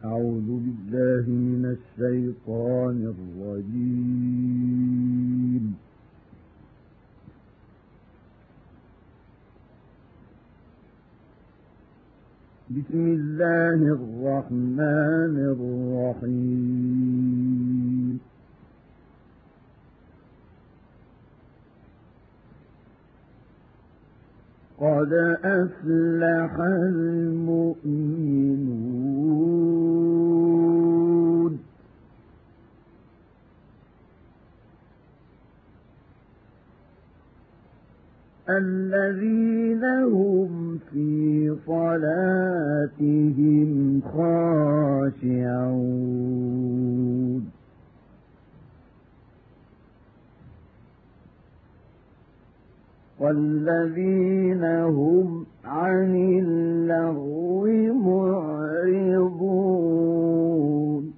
أعوذ بالله من الشيطان الرجيم. بسم الله الرحمن الرحيم. قد أفلح المؤمنون الذين هم في صلاتهم خاشعون والذين هم عن اللغو معرضون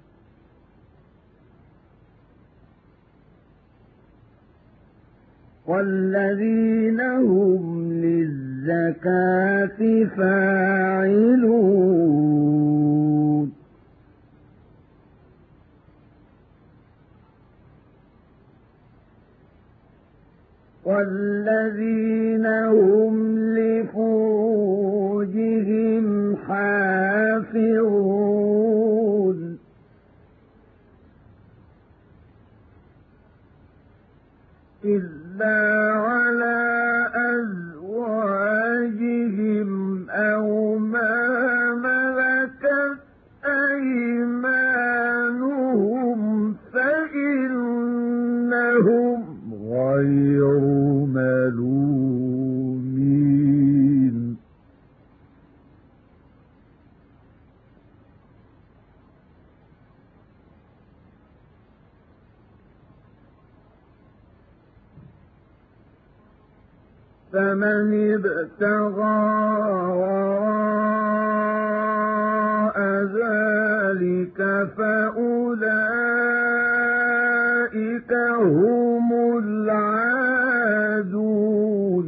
والذين هم للزكاة فاعلون والذين هم لفروجهم حافظون إلا على أزواجهم أو ما ملكت أيمانهم فإنهم غير ملومين فمن ابتغى وراء ذلك فأولئك هم العادون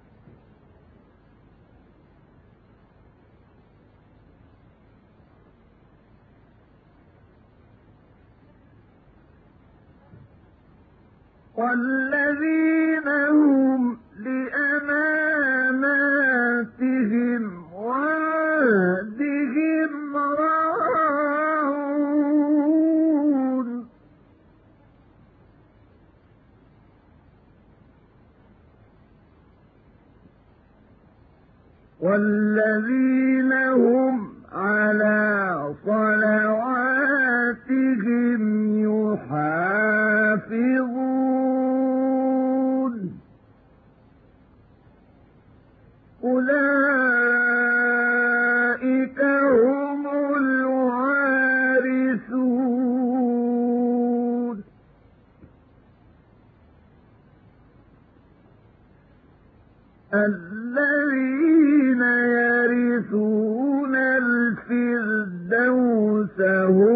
والذين هم لأماناتهم وعهدهم راعون والذين هم على صلواتهم يحافظون أولئك هم الوارثون الذين يرثون الفردوس هم